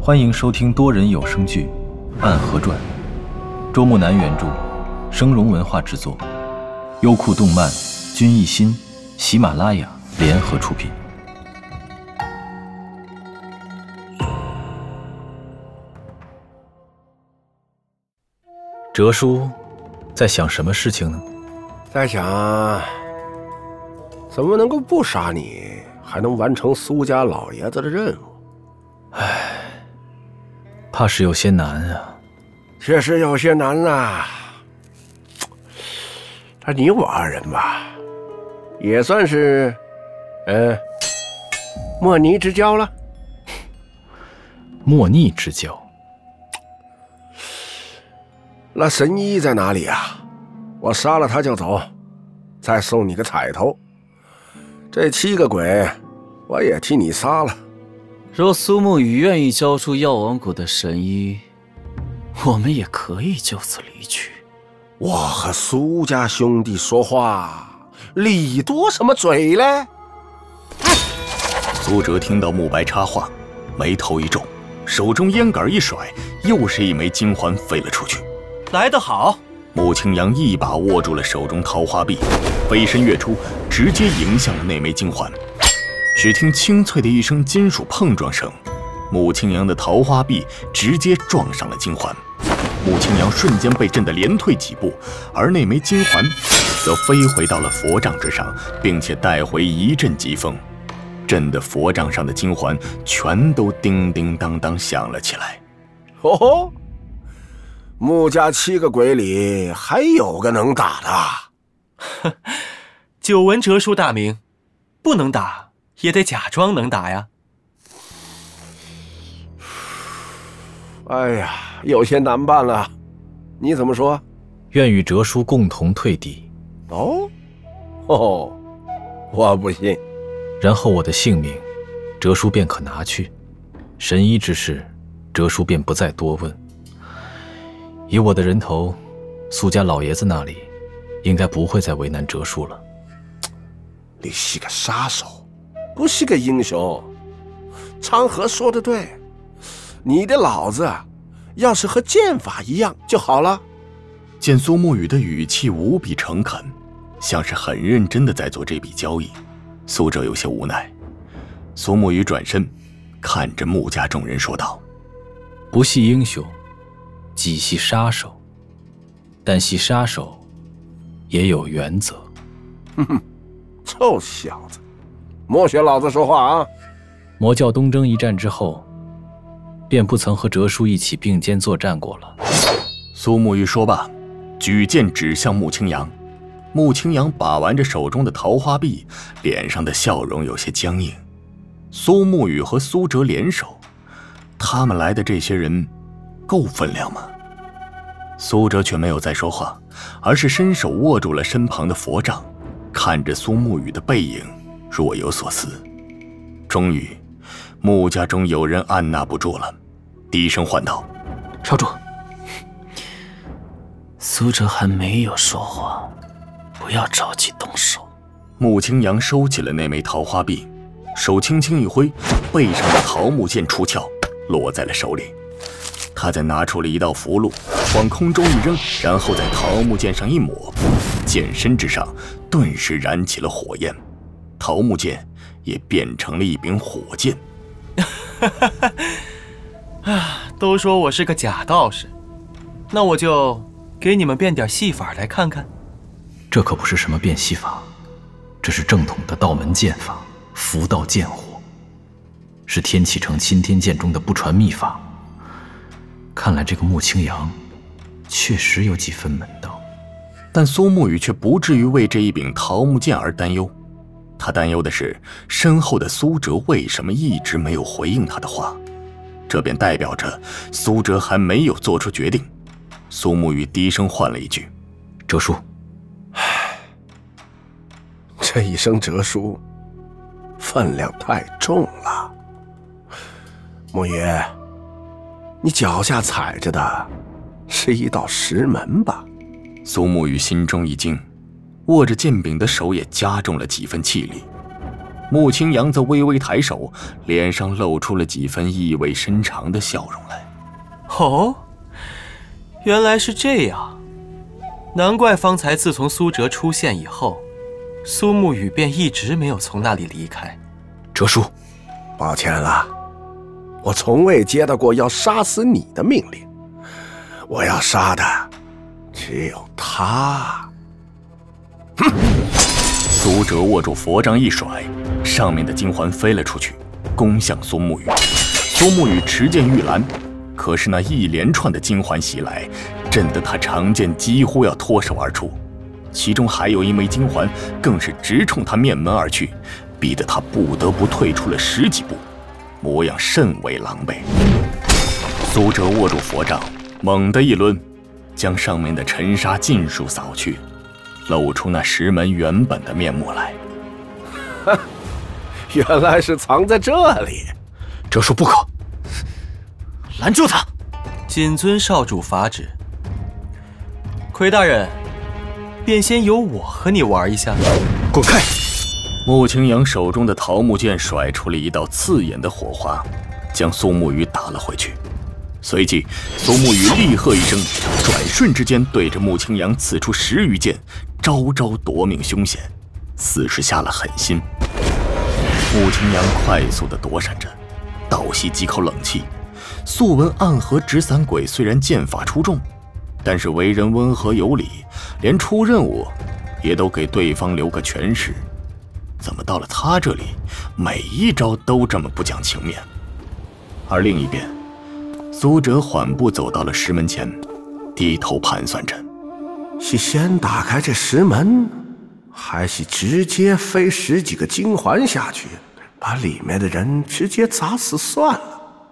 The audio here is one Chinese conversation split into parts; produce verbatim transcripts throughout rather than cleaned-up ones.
欢迎收听多人有声剧《暗河传》，周木南原著，声荣文化制作，优酷动漫、君艺心、喜马拉雅联合出品。哲叔在想什么事情呢？ 在想怎么能够不杀你，还能完成苏家老爷子的任务。 唉，怕是有些难啊。 确实有些难啊。他你我二人吧，也算是呃莫逆之交了。 莫逆之交？ 那神医在哪里啊？我杀了他就走，再送你个彩头。这七个鬼我也替你杀了。 若苏沐雨愿意交出药王谷的神医，我们也可以就此离去。 我和苏家兄弟说话，理多什么嘴嘞？ 苏哲听到慕白插话，眉头一皱，手中烟杆一甩，又是一枚金环飞了出去。 来得好！ 穆青阳一把握住了手中桃花臂，飞身跃出，直接迎向了那枚金环。只听清脆的一声金属碰撞声，穆青阳的桃花臂直接撞上了金环。穆青阳瞬间被震得连退几步，而那枚金环则飞回到了佛杖之上，并且带回一阵疾风，震得佛杖上的金环全都叮叮当当响了起来。 哦吼！穆家七个鬼里还有个能打的。 久闻哲叔大名，不能打也得假装能打呀。 哎呀，有些难办了，你怎么说？ 愿与哲叔共同退敌。 哦，哦，我不信。 然后我的性命，哲叔便可拿去；神医之事，哲叔便不再多问。以我的人头，苏家老爷子那里应该不会再为难哲叔了。 你是个杀手，不是个英雄。昌河说的对，你的老子要是和剑法一样就好了。 见苏沐雨的语气无比诚恳，像是很认真的在做这笔交易，苏哲有些无奈。苏沐雨转身看着穆家众人说道： 不系英雄，几系杀手，但系杀手也有原则。 哼哼，臭小子，莫学老子说话啊！ 魔教东征一战之后，便不曾和哲叔一起并肩作战过了。 苏沐雨说罢，举剑指向穆青阳。穆青阳把玩着手中的桃花臂，脸上的笑容有些僵硬。苏沐雨和苏哲联手，他们来的这些人够分量吗？苏哲却没有再说话，而是伸手握住了身旁的佛杖，看着苏沐雨的背影，若有所思。终于，穆家中有人按捺不住了，低声唤道： 少主，苏哲还没有说话，不要着急动手。 穆青阳收起了那枚桃花臂，手轻轻一挥，背上的桃木剑出鞘，落在了手里。他再拿出了一道符箓，往空中一扔，然后在桃木剑上一抹，剑身之上顿时燃起了火焰，桃木剑也变成了一柄火箭。 啊，都说我是个假道士，那我就给你们变点戏法来看看。 这可不是什么变戏法，这是正统的道门剑法，符道剑火，是天启城钦天剑中的不传秘法。看来这个穆青阳确实有几分门道。 但苏沐雨却不至于为这一柄桃木剑而担忧，他担忧的是身后的苏哲为什么一直没有回应他的话，这便代表着苏哲还没有做出决定。苏沐雨低声唤了一句： 哲叔。 唉，这一声哲叔分量太重了。沐雨，你脚下踩着的是一道石门吧？ 苏沐雨心中一惊，握着剑柄的手也加重了几分气力。 穆青阳则微微抬手，脸上露出了几分意味深长的笑容来。 哦，原来是这样，难怪方才自从苏哲出现以后，苏沐雨便一直没有从那里离开。 哲叔， 抱歉了，我从未接到过要杀死你的命令，我要杀的只有他。 哼！苏哲握住佛杖一甩，上面的金环飞了出去，攻向苏沐雨。苏沐雨持剑欲拦，可是那一连串的金环袭来，震得他长剑几乎要脱手而出。其中还有一枚金环，更是直冲他面门而去，逼得他不得不退出了十几步，模样甚为狼狈。苏哲握住佛杖，猛地一抡，将上面的尘沙尽数扫去，露出那石门原本的面目来。 原来是藏在这里。 哲叔不可， 拦住他！ 谨遵少主法旨。魁大人，便先由我和你玩一下。 滚开！ 穆青阳手中的桃木剑甩出了一道刺眼的火花，将苏沐雨打了回去。随即，苏沐雨厉喝一声，转瞬之间对着穆青阳刺出十余剑，招招夺命凶险，似是下了狠心。穆青阳快速地躲闪着，倒吸几口冷气。素闻暗河纸伞鬼虽然剑法出众，但是为人温和有礼，连出任务也都给对方留个全尸。怎么到了他这里，每一招都这么不讲情面？而另一边，苏哲缓步走到了石门前，低头盘算着： 是先打开这石门，还是直接飞十几个金环下去，把里面的人直接砸死算了？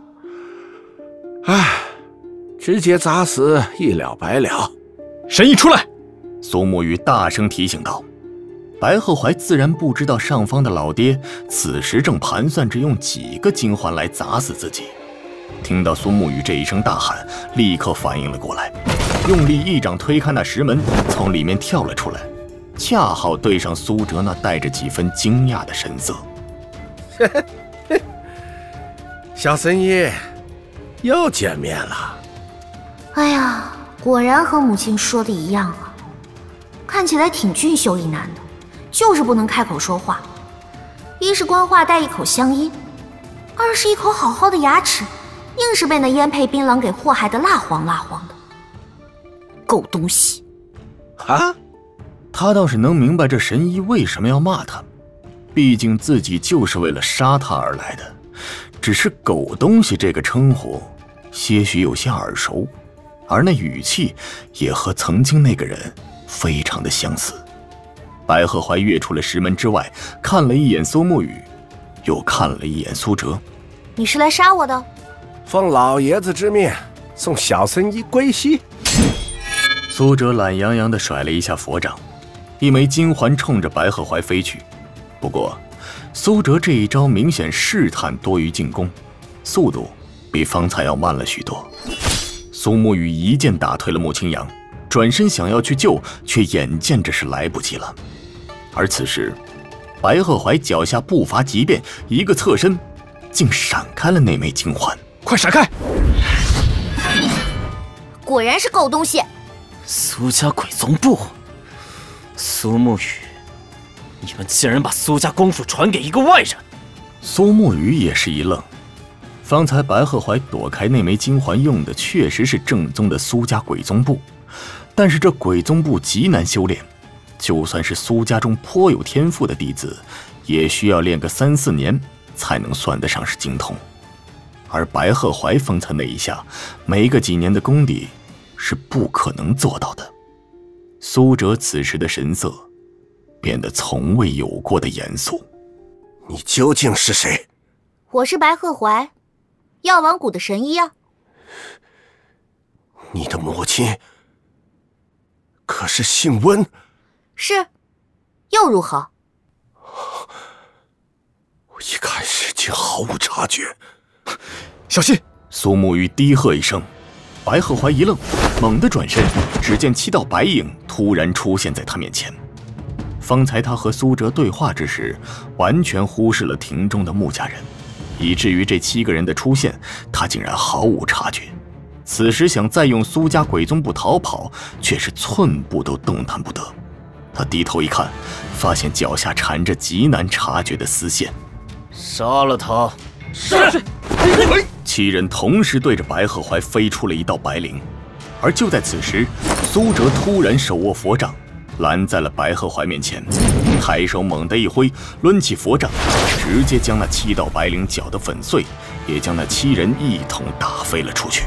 唉，直接砸死一了百了。 神医出来！ 苏沐雨大声提醒道。白鹤怀自然不知道上方的老爹此时正盘算着用几个金环来砸死自己。听到苏沐雨这一声大喊，立刻反应了过来，用力一掌推开那石门，从里面跳了出来，恰好对上苏哲那带着几分惊讶的神色。 小神医，又见面了。 哎呀，果然和母亲说的一样啊，看起来挺俊秀一男的，就是不能开口说话。一是官话带一口乡音，二是一口好好的牙齿，硬是被那烟配槟榔给祸害的蜡黄蜡黄的。狗东西！ 啊？ 他倒是能明白这神医为什么要骂他，毕竟自己就是为了杀他而来的。只是狗东西这个称呼些许有些耳熟，而那语气也和曾经那个人非常的相似。白鹤怀跃出了石门之外，看了一眼苏沐雨，又看了一眼苏哲。 你是来杀我的？ 奉老爷子之命，送小僧医归西。 苏哲懒洋洋地甩了一下佛掌，一枚金环冲着白鹤怀飞去。不过苏哲这一招明显试探多于进攻，速度比方才要慢了许多。苏沐雨一剑打退了穆青阳，转身想要去救，却眼见着是来不及了。而此时白鹤怀脚下步伐急变，一个侧身竟闪开了那枚金环。 快闪开！ 果然是狗东西！ 苏家鬼宗部，苏沐雨，你们竟然把苏家功夫传给一个外人！ 苏沐雨也是一愣，方才白鹤怀躲开那枚金环用的确实是正宗的苏家鬼宗部，但是这鬼宗部极难修炼，就算是苏家中颇有天赋的弟子，也需要练个三四年才能算得上是精通。而白鹤怀方才那一下，没个几年的功底是不可能做到的。苏哲此时的神色变得从未有过的严肃。 你究竟是谁？ 我是白鹤怀，药王谷的神医啊。 你的母亲可是姓温？ 是，又如何？ 我一开始竟毫无察觉。 小心！ 苏沐雨低喝一声，白鹤怀一愣，猛地转身，只见七道白影突然出现在他面前。 方才他和苏哲对话之时，完全忽视了庭中的穆家人，以至于这七个人的出现，他竟然毫无察觉。此时想再用苏家鬼宗部逃跑，却是寸步都动弹不得。他低头一看，发现脚下缠着极难察觉的丝线。 杀了他！ 是。 七人同时对着白鹤怀飞出了一道白绫，而就在此时，苏哲突然手握佛杖，拦在了白鹤怀面前，抬手猛地一挥，抡起佛杖，直接将那七道白绫搅得粉碎，也将那七人一同打飞了出去。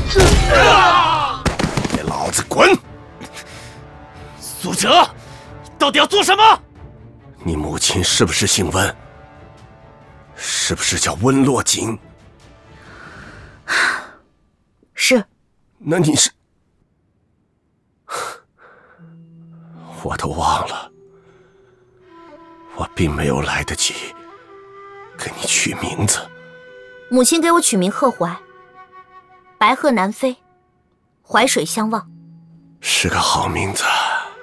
给老子滚！ 苏哲，你到底要做什么？ 你母亲是不是姓温？是不是叫温洛锦？ 是。 那你是？我都忘了，我并没有来得及给你取名字。 母亲给我取名鹤怀，白鹤南飞，淮水相望， 是个好名字。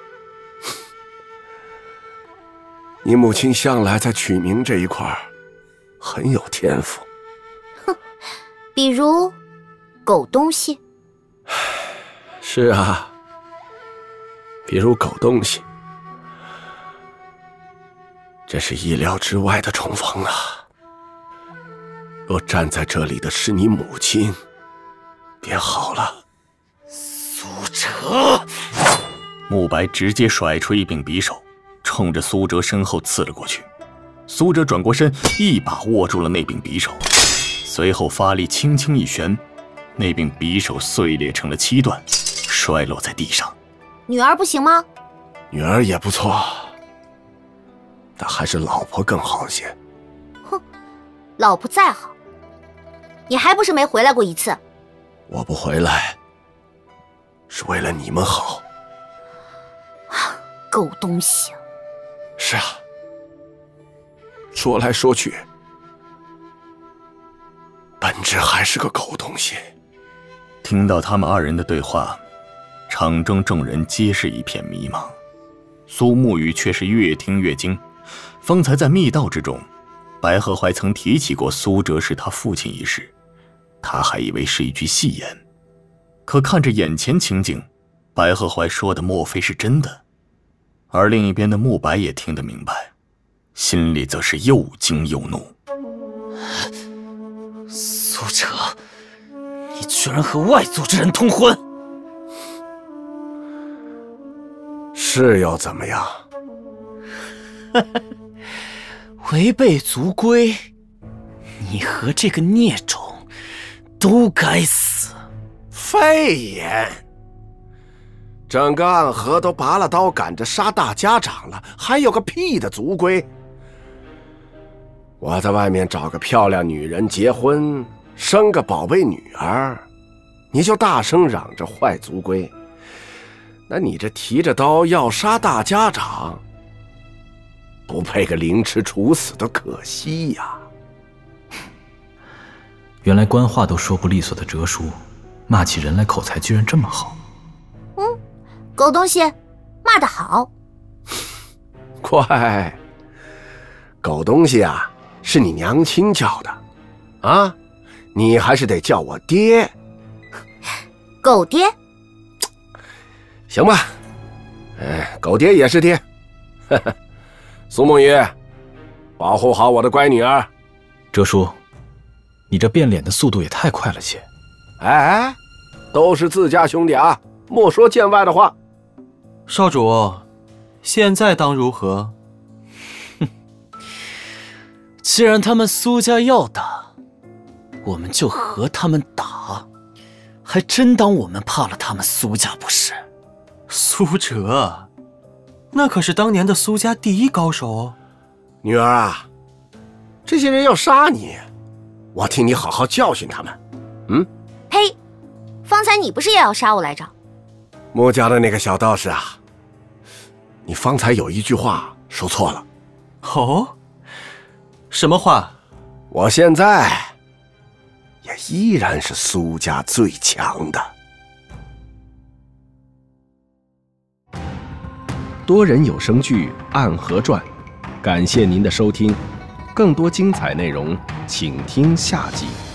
你母亲向来在取名这一块很有天赋。 哼，比如狗东西。 是啊，比如狗东西。这是意料之外的重逢啊！若站在这里的是你母亲，便好了。 苏哲！ 慕白直接甩出一柄匕首，冲着苏哲身后刺了过去。苏哲转过身，一把握住了那柄匕首，随后发力轻轻一旋，那柄匕首碎裂成了七段，摔落在地上。 女儿不行吗？ 女儿也不错，但还是老婆更好些。 哼，老婆再好，你还不是没回来过一次。 我不回来，是为了你们好。 狗东西！ 是啊，说来说去，本质还是个狗东西。 听到他们二人的对话，场中众人皆是一片迷茫。苏沐雨却是越听越惊。方才在密道之中，白鹤怀曾提起过苏哲是他父亲一事，他还以为是一句戏言。可看着眼前情景，白鹤怀说的莫非是真的？而另一边的慕白也听得明白，心里则是又惊又怒。 苏哲，你居然和外族之人通婚！ 是又怎么样？ 违背族规，你和这个孽种都该死！ 废言！整个暗河都拔了刀赶着杀大家长了，还有个屁的族规！我在外面找个漂亮女人结婚，生个宝贝女儿，你就大声嚷着坏族规。那你这提着刀要杀大家长，不配个凌迟处死的可惜呀！ 原来官话都说不利索的哲叔，骂起人来口才居然这么好。 嗯，狗东西，骂得好。 乖，狗东西啊，是你娘亲叫的，啊，你还是得叫我爹。 狗爹。 行吧，哎，狗爹也是爹。呵呵，苏梦雨，保护好我的乖女儿。 哲叔，你这变脸的速度也太快了些。 哎，都是自家兄弟啊，莫说见外的话。 少主，现在当如何？ 哼，既然他们苏家要打，我们就和他们打，还真当我们怕了他们苏家不是？ 苏哲，那可是当年的苏家第一高手哦。 女儿啊，这些人要杀你，我替你好好教训他们。嗯？ 呸！方才你不是也要杀我来着？ 穆家的那个小道士啊，你方才有一句话说错了。 哦？什么话？ 我现在也依然是苏家最强的。 多人有声剧《暗河传》，感谢您的收听，更多精彩内容请听下集。